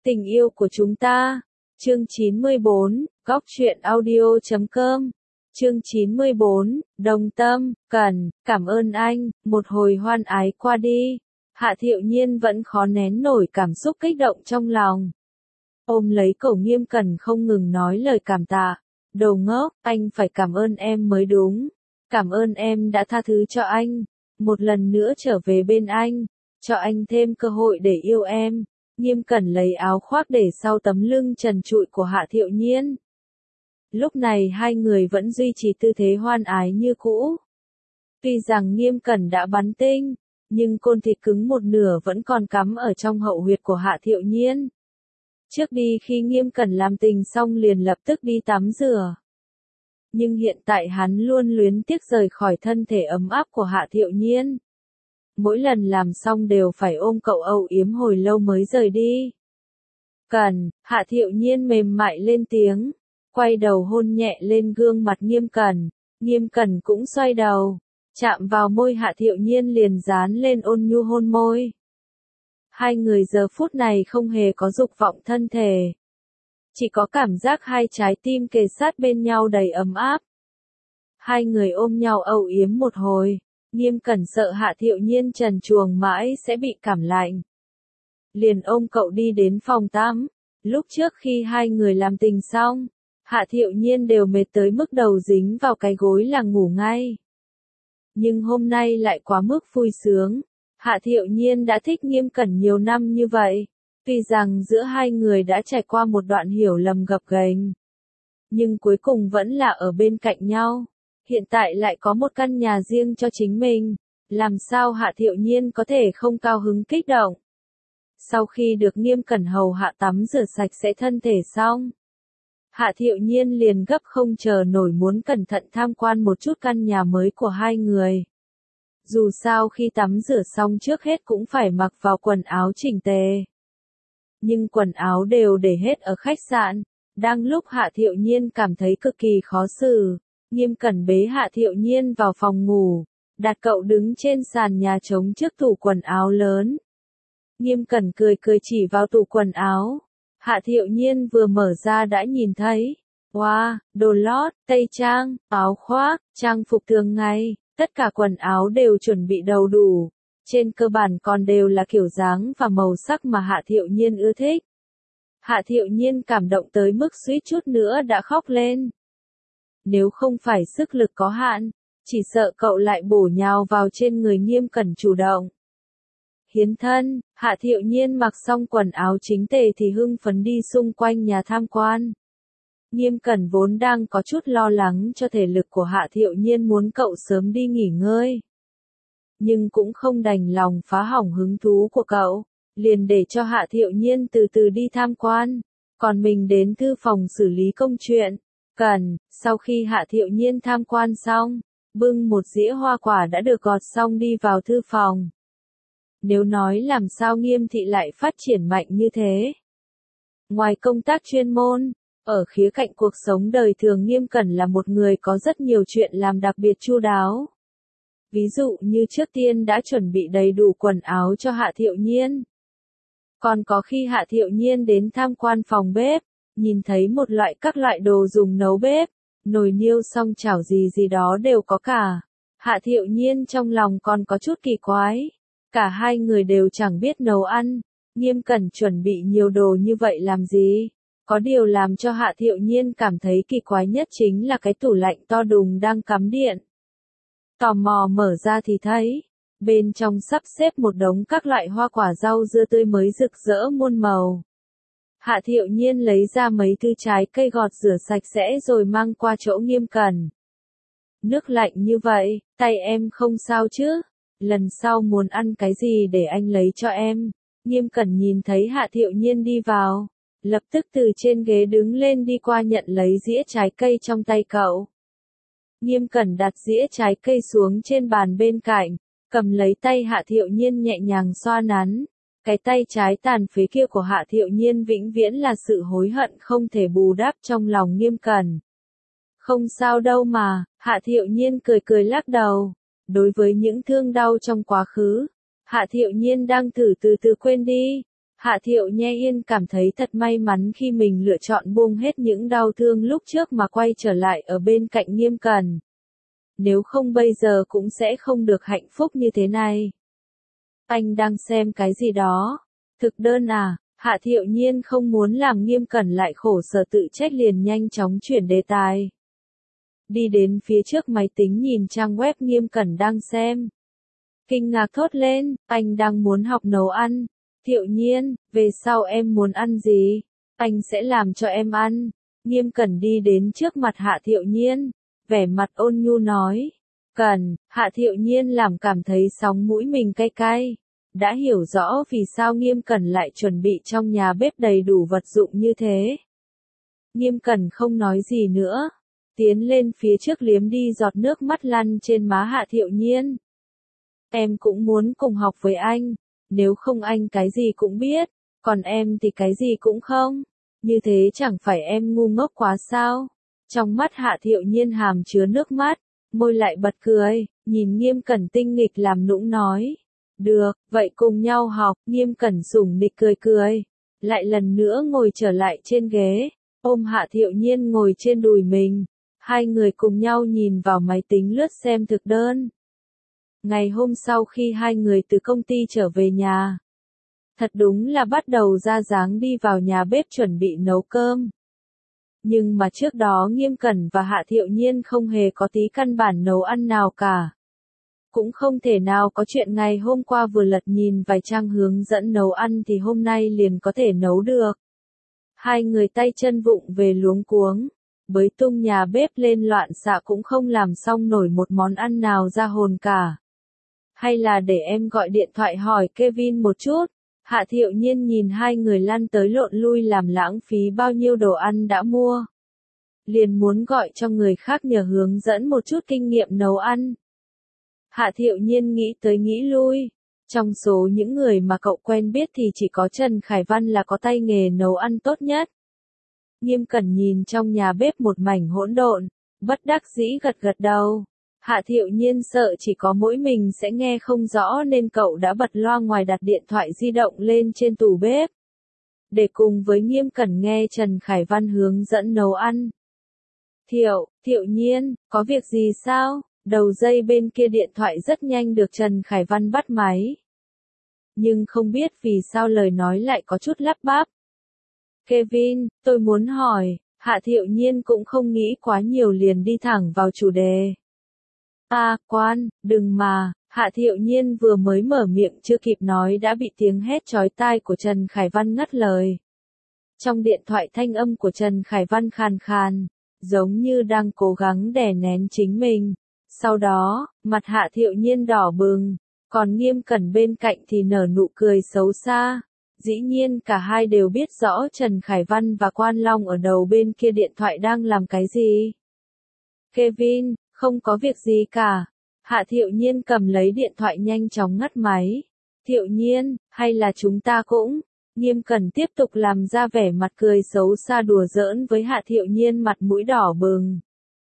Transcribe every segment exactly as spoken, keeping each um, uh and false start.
Tình yêu của chúng ta. Chương chín mươi bốn, góc truyện audio chấm com. Chương chín mươi bốn, Đồng Tâm, Cần, cảm ơn anh, một hồi hoan ái qua đi. Hạ Thiệu Nhiên vẫn khó nén nổi cảm xúc kích động trong lòng. Ôm lấy cổ Nghiêm Cẩn không ngừng nói lời cảm tạ. Đồ ngốc, anh phải cảm ơn em mới đúng. Cảm ơn em đã tha thứ cho anh. Một lần nữa trở về bên anh. Cho anh thêm cơ hội để yêu em. Nghiêm Cẩn lấy áo khoác để sau tấm lưng trần trụi của Hạ Thiệu Nhiên. Lúc này hai người vẫn duy trì tư thế hoan ái như cũ. Tuy rằng Nghiêm Cẩn đã bắn tinh, nhưng côn thịt cứng một nửa vẫn còn cắm ở trong hậu huyệt của Hạ Thiệu Nhiên. Trước đi khi Nghiêm Cẩn làm tình xong liền lập tức đi tắm rửa. Nhưng hiện tại hắn luôn luyến tiếc rời khỏi thân thể ấm áp của Hạ Thiệu Nhiên. Mỗi lần làm xong đều phải ôm cậu âu yếm hồi lâu mới rời đi. Cần, Hạ Thiệu Nhiên mềm mại lên tiếng, quay đầu hôn nhẹ lên gương mặt Nghiêm Cẩn. Nghiêm Cẩn cũng xoay đầu, chạm vào môi Hạ Thiệu Nhiên liền dán lên ôn nhu hôn môi. Hai người giờ phút này không hề có dục vọng thân thể. Chỉ có cảm giác hai trái tim kề sát bên nhau đầy ấm áp. Hai người ôm nhau âu yếm một hồi. Nghiêm Cẩn sợ Hạ Thiệu Nhiên trần truồng mãi sẽ bị cảm lạnh. Liền ôm cậu đi đến phòng tắm. Lúc trước khi hai người làm tình xong, Hạ Thiệu Nhiên đều mệt tới mức đầu dính vào cái gối là ngủ ngay. Nhưng hôm nay lại quá mức vui sướng. Hạ Thiệu Nhiên đã thích Nghiêm Cẩn nhiều năm như vậy. Tuy rằng giữa hai người đã trải qua một đoạn hiểu lầm gập ghềnh, nhưng cuối cùng vẫn là ở bên cạnh nhau. Hiện tại lại có một căn nhà riêng cho chính mình, làm sao Hạ Thiệu Nhiên có thể không cao hứng kích động. Sau khi được Nghiêm Cẩn hầu hạ tắm rửa sạch sẽ thân thể xong, Hạ Thiệu Nhiên liền gấp không chờ nổi muốn cẩn thận tham quan một chút căn nhà mới của hai người. Dù sao khi tắm rửa xong trước hết cũng phải mặc vào quần áo chỉnh tề. Nhưng quần áo đều để hết ở khách sạn. Đang lúc Hạ Thiệu Nhiên cảm thấy cực kỳ khó xử, Nghiêm Cẩn bế Hạ Thiệu Nhiên vào phòng ngủ, đặt cậu đứng trên sàn nhà trống trước tủ quần áo lớn. Nghiêm Cẩn cười cười chỉ vào tủ quần áo. Hạ Thiệu Nhiên vừa mở ra đã nhìn thấy. Wow, đồ lót, tây trang, áo khoác, trang phục thường ngày, tất cả quần áo đều chuẩn bị đầy đủ. Trên cơ bản còn đều là kiểu dáng và màu sắc mà Hạ Thiệu Nhiên ưa thích. Hạ Thiệu Nhiên cảm động tới mức suýt chút nữa đã khóc lên. Nếu không phải sức lực có hạn, chỉ sợ cậu lại bổ nhào vào trên người Nghiêm Cẩn chủ động. Hiến thân, Hạ Thiệu Nhiên mặc xong quần áo chính tề thì hưng phấn đi xung quanh nhà tham quan. Nghiêm Cẩn vốn đang có chút lo lắng cho thể lực của Hạ Thiệu Nhiên muốn cậu sớm đi nghỉ ngơi. Nhưng cũng không đành lòng phá hỏng hứng thú của cậu, liền để cho Hạ Thiệu Nhiên từ từ đi tham quan, còn mình đến thư phòng xử lý công chuyện. Cần, sau khi Hạ Thiệu Nhiên tham quan xong, bưng một dĩa hoa quả đã được gọt xong đi vào thư phòng. Nếu nói làm sao Nghiêm thị lại phát triển mạnh như thế. Ngoài công tác chuyên môn, ở khía cạnh cuộc sống đời thường Nghiêm Cẩn là một người có rất nhiều chuyện làm đặc biệt chu đáo. Ví dụ như trước tiên đã chuẩn bị đầy đủ quần áo cho Hạ Thiệu Nhiên. Còn có khi Hạ Thiệu Nhiên đến tham quan phòng bếp, nhìn thấy một loại các loại đồ dùng nấu bếp, nồi niêu song chảo gì gì đó đều có cả. Hạ Thiệu Nhiên trong lòng còn có chút kỳ quái. Cả hai người đều chẳng biết nấu ăn. Nghiêm Cẩn chuẩn bị nhiều đồ như vậy làm gì? Có điều làm cho Hạ Thiệu Nhiên cảm thấy kỳ quái nhất chính là cái tủ lạnh to đùng đang cắm điện. Tò mò mở ra thì thấy, bên trong sắp xếp một đống các loại hoa quả rau dưa tươi mới rực rỡ muôn màu. Hạ Thiệu Nhiên lấy ra mấy thứ trái cây gọt rửa sạch sẽ rồi mang qua chỗ Nghiêm Cẩn. Nước lạnh như vậy, tay em không sao chứ? Lần sau muốn ăn cái gì để anh lấy cho em. Nghiêm Cẩn nhìn thấy Hạ Thiệu Nhiên đi vào, lập tức từ trên ghế đứng lên đi qua nhận lấy dĩa trái cây trong tay cậu. Nghiêm Cẩn đặt dĩa trái cây xuống trên bàn bên cạnh, cầm lấy tay Hạ Thiệu Nhiên nhẹ nhàng xoa nắn. Cái tay trái tàn phế kia của Hạ Thiệu Nhiên vĩnh viễn là sự hối hận không thể bù đắp trong lòng Nghiêm Cẩn. Không sao đâu mà, Hạ Thiệu Nhiên cười cười lắc đầu. Đối với những thương đau trong quá khứ, Hạ Thiệu Nhiên đang thử từ từ quên đi. Hạ Thiệu Nhe Yên cảm thấy thật may mắn khi mình lựa chọn buông hết những đau thương lúc trước mà quay trở lại ở bên cạnh Nghiêm Cẩn. Nếu không bây giờ cũng sẽ không được hạnh phúc như thế này. Anh đang xem cái gì đó? Thực đơn à? Hạ Thiệu Nhiên không muốn làm Nghiêm Cẩn lại khổ sở tự trách liền nhanh chóng chuyển đề tài. Đi đến phía trước máy tính nhìn trang web Nghiêm Cẩn đang xem. Kinh ngạc thốt lên, anh đang muốn học nấu ăn. Thiệu Nhiên, về sau em muốn ăn gì? Anh sẽ làm cho em ăn. Nghiêm Cẩn đi đến trước mặt Hạ Thiệu Nhiên, vẻ mặt ôn nhu nói. Cẩn, Hạ Thiệu Nhiên làm cảm thấy sóng mũi mình cay cay. Đã hiểu rõ vì sao Nghiêm Cẩn lại chuẩn bị trong nhà bếp đầy đủ vật dụng như thế. Nghiêm Cẩn không nói gì nữa. Tiến lên phía trước liếm đi giọt nước mắt lăn trên má Hạ Thiệu Nhiên. Em cũng muốn cùng học với anh. Nếu không anh cái gì cũng biết, còn em thì cái gì cũng không. Như thế chẳng phải em ngu ngốc quá sao? Trong mắt Hạ Thiệu Nhiên hàm chứa nước mắt, môi lại bật cười, nhìn Nghiêm Cẩn tinh nghịch làm nũng nói. Được, vậy cùng nhau học. Nghiêm Cẩn sủng nịch cười cười, lại lần nữa ngồi trở lại trên ghế, ôm Hạ Thiệu Nhiên ngồi trên đùi mình. Hai người cùng nhau nhìn vào máy tính lướt xem thực đơn. Ngày hôm sau khi hai người từ công ty trở về nhà, thật đúng là bắt đầu ra dáng đi vào nhà bếp chuẩn bị nấu cơm. Nhưng mà trước đó Nghiêm Cẩn và Hạ Thiệu Nhiên không hề có tí căn bản nấu ăn nào cả. Cũng không thể nào có chuyện ngày hôm qua vừa lật nhìn vài trang hướng dẫn nấu ăn thì hôm nay liền có thể nấu được. Hai người tay chân vụng về luống cuống, bới tung nhà bếp lên loạn xạ cũng không làm xong nổi một món ăn nào ra hồn cả. Hay là để em gọi điện thoại hỏi Kevin một chút. Hạ Thiệu Nhiên nhìn hai người lăn tới lộn lui làm lãng phí bao nhiêu đồ ăn đã mua. Liền muốn gọi cho người khác nhờ hướng dẫn một chút kinh nghiệm nấu ăn. Hạ Thiệu Nhiên nghĩ tới nghĩ lui. Trong số những người mà cậu quen biết thì chỉ có Trần Khải Văn là có tay nghề nấu ăn tốt nhất. Nghiêm Cẩn nhìn trong nhà bếp một mảnh hỗn độn, bất đắc dĩ gật gật đầu. Hạ Thiệu Nhiên sợ chỉ có mỗi mình sẽ nghe không rõ nên cậu đã bật loa ngoài đặt điện thoại di động lên trên tủ bếp. Để cùng với Nghiêm Cẩn nghe Trần Khải Văn hướng dẫn nấu ăn. Thiệu, Thiệu Nhiên, có việc gì sao? Đầu dây bên kia điện thoại rất nhanh được Trần Khải Văn bắt máy. Nhưng không biết vì sao lời nói lại có chút lắp bắp. Kevin, tôi muốn hỏi, Hạ Thiệu Nhiên cũng không nghĩ quá nhiều liền đi thẳng vào chủ đề. À, quan, đừng mà, Hạ Thiệu Nhiên vừa mới mở miệng chưa kịp nói đã bị tiếng hét chói tai của Trần Khải Văn ngắt lời. Trong điện thoại thanh âm của Trần Khải Văn khàn khàn, giống như đang cố gắng đè nén chính mình. Sau đó, mặt Hạ Thiệu Nhiên đỏ bừng, còn Nghiêm Cẩn bên cạnh thì nở nụ cười xấu xa. Dĩ nhiên cả hai đều biết rõ Trần Khải Văn và Quan Long ở đầu bên kia điện thoại đang làm cái gì. Kevin, không có việc gì cả. Hạ Thiệu Nhiên cầm lấy điện thoại nhanh chóng ngắt máy. Thiệu Nhiên, hay là chúng ta cũng. Nghiêm Cẩn tiếp tục làm ra vẻ mặt cười xấu xa đùa giỡn với Hạ Thiệu Nhiên mặt mũi đỏ bừng.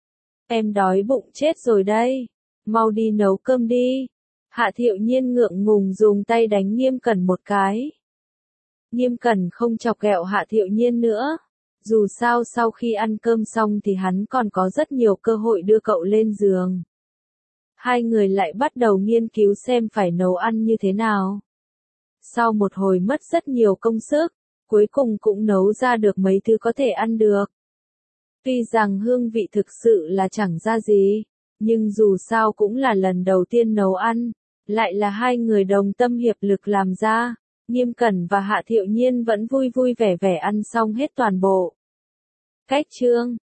Em đói bụng chết rồi đây. Mau đi nấu cơm đi. Hạ Thiệu Nhiên ngượng ngùng dùng tay đánh Nghiêm Cẩn một cái. Nghiêm Cẩn không chọc ghẹo Hạ Thiệu Nhiên nữa. Dù sao sau khi ăn cơm xong thì hắn còn có rất nhiều cơ hội đưa cậu lên giường. Hai người lại bắt đầu nghiên cứu xem phải nấu ăn như thế nào. Sau một hồi mất rất nhiều công sức, cuối cùng cũng nấu ra được mấy thứ có thể ăn được. Tuy rằng hương vị thực sự là chẳng ra gì, nhưng dù sao cũng là lần đầu tiên nấu ăn, lại là hai người đồng tâm hiệp lực làm ra. Nghiêm Cẩn và Hạ Thiệu Nhiên vẫn vui vui vẻ vẻ ăn xong hết toàn bộ. Cách chương